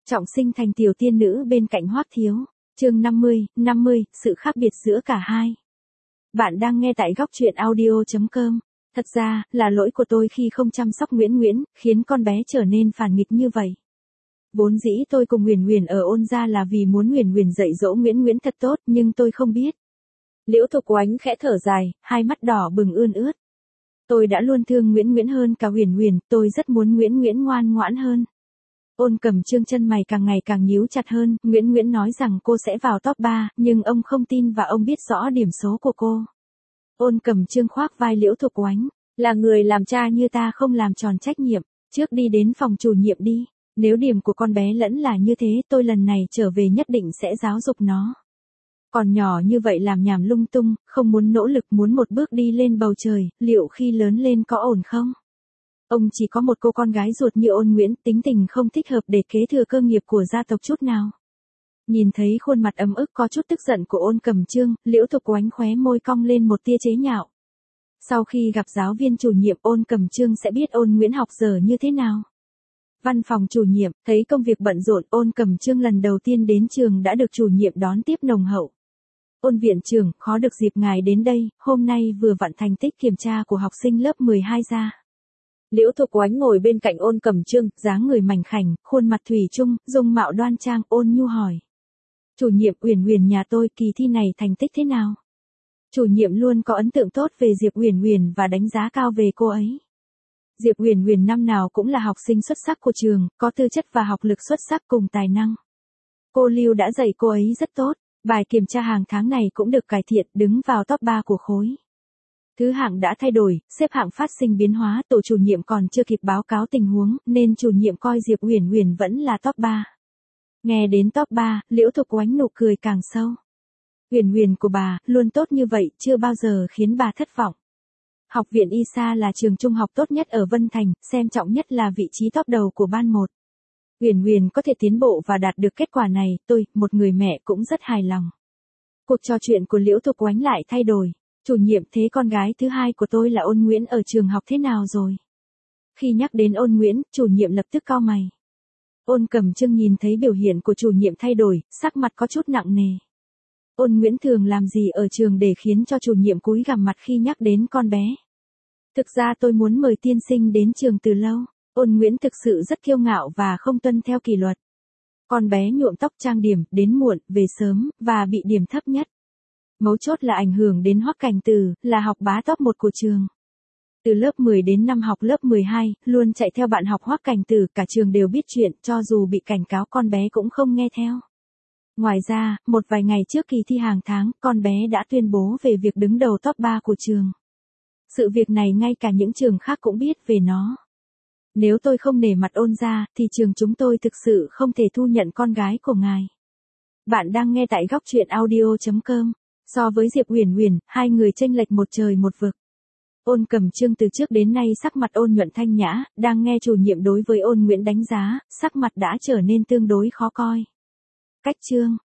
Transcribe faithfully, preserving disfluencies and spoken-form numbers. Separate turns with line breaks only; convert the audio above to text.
Trọng sinh thành tiểu tiên nữ bên cạnh Hoắc Thiếu. Chương năm mươi, năm mươi, sự khác biệt giữa cả hai. Bạn đang nghe tại góc truyện audio chấm com. Thật ra, là lỗi của tôi khi không chăm sóc Nguyễn Nguyễn, khiến con bé trở nên phản nghịch như vậy. Vốn dĩ tôi cùng Huyền Huyền ở Ôn gia là vì muốn Huyền Huyền dạy dỗ Nguyễn Nguyễn thật tốt, nhưng tôi không biết. Liễu Thục Oánh khẽ thở dài, hai mắt đỏ bừng ươn ướt. Tôi đã luôn thương Nguyễn Nguyễn hơn cả Huyền Huyền, tôi rất muốn Nguyễn Nguyễn ngoan ngoãn hơn. Ôn Cẩm Trương chân mày càng ngày càng nhíu chặt hơn, Nguyễn Nguyễn nói rằng cô sẽ vào top ba, nhưng ông không tin và ông biết rõ điểm số của cô. Ôn Cẩm Trương khoác vai Liễu Thục Oánh, là người làm cha như ta không làm tròn trách nhiệm, trước đi đến phòng chủ nhiệm đi, nếu điểm của con bé lẫn là như thế tôi lần này trở về nhất định sẽ giáo dục nó. Còn nhỏ như vậy làm nhảm lung tung, không muốn nỗ lực muốn một bước đi lên bầu trời, liệu khi lớn lên có ổn không? Ông chỉ có một cô con gái ruột như Ôn Nguyễn, tính tình không thích hợp để kế thừa cơ nghiệp của gia tộc chút nào. Nhìn thấy khuôn mặt ấm ức có chút tức giận của Ôn Cẩm Trương, Liễu Thục Oánh khóe môi cong lên một tia chế nhạo. Sau khi gặp giáo viên chủ nhiệm Ôn Cẩm Trương sẽ biết Ôn Nguyễn học dở như thế nào. Văn phòng chủ nhiệm, thấy công việc bận rộn, Ôn Cẩm Trương lần đầu tiên đến trường đã được chủ nhiệm đón tiếp nồng hậu. Ôn viện trưởng, khó được dịp ngài đến đây, hôm nay vừa vặn thành tích kiểm tra của học sinh lớp mười hai ra. Liễu Thục Oánh ngồi bên cạnh Ôn Cẩm Trương, dáng người mảnh khảnh, khuôn mặt thủy chung, dung mạo đoan trang, ôn nhu hỏi. Chủ nhiệm, Huyền Huyền nhà tôi kỳ thi này thành tích thế nào? Chủ nhiệm luôn có ấn tượng tốt về Diệp Huyền Huyền và đánh giá cao về cô ấy. Diệp Huyền Huyền năm nào cũng là học sinh xuất sắc của trường, có tư chất và học lực xuất sắc cùng tài năng. Cô Lưu đã dạy cô ấy rất tốt, bài kiểm tra hàng tháng này cũng được cải thiện, đứng vào top ba của khối. Thứ hạng đã thay đổi, xếp hạng phát sinh biến hóa, tổ chủ nhiệm còn chưa kịp báo cáo tình huống, nên chủ nhiệm coi Diệp Huyền Huyền vẫn là top ba. Nghe đến top ba, Liễu Thục Oánh nụ cười càng sâu. Huyền Huyền của bà, luôn tốt như vậy, chưa bao giờ khiến bà thất vọng. Học viện Y Sa là trường trung học tốt nhất ở Vân Thành, xem trọng nhất là vị trí top đầu của ban một. Huyền Huyền có thể tiến bộ và đạt được kết quả này, tôi, một người mẹ cũng rất hài lòng. Cuộc trò chuyện của Liễu Thục Oánh lại thay đổi. Chủ nhiệm, thế con gái thứ hai của tôi là Ôn Nguyễn ở trường học thế nào rồi? Khi nhắc đến Ôn Nguyễn, chủ nhiệm lập tức cau mày. Ôn Cẩm Trương nhìn thấy biểu hiện của chủ nhiệm thay đổi, sắc mặt có chút nặng nề. Ôn Nguyễn thường làm gì ở trường để khiến cho chủ nhiệm cúi gằm mặt khi nhắc đến con bé? Thực ra tôi muốn mời tiên sinh đến trường từ lâu. Ôn Nguyễn thực sự rất kiêu ngạo và không tuân theo kỷ luật. Con bé nhuộm tóc trang điểm, đến muộn, về sớm, và bị điểm thấp nhất. Mấu chốt là ảnh hưởng đến Hoắc Cảnh Từ, là học bá top một của trường. Từ lớp mười đến năm học lớp mười hai, luôn chạy theo bạn học Hoắc Cảnh Từ, cả trường đều biết chuyện, cho dù bị cảnh cáo con bé cũng không nghe theo. Ngoài ra, một vài ngày trước kỳ thi hàng tháng, con bé đã tuyên bố về việc đứng đầu top ba của trường. Sự việc này ngay cả những trường khác cũng biết về nó. Nếu tôi không nể mặt Ôn gia, thì trường chúng tôi thực sự không thể thu nhận con gái của ngài. Bạn đang nghe tại góc truyện audio chấm com. So với Diệp Huyền Huyền, hai người chênh lệch một trời một vực. Ôn Cẩm Trương từ trước đến nay sắc mặt ôn nhuận thanh nhã, đang nghe chủ nhiệm đối với Ôn Nguyễn đánh giá, sắc mặt đã trở nên tương đối khó coi. Cách chương,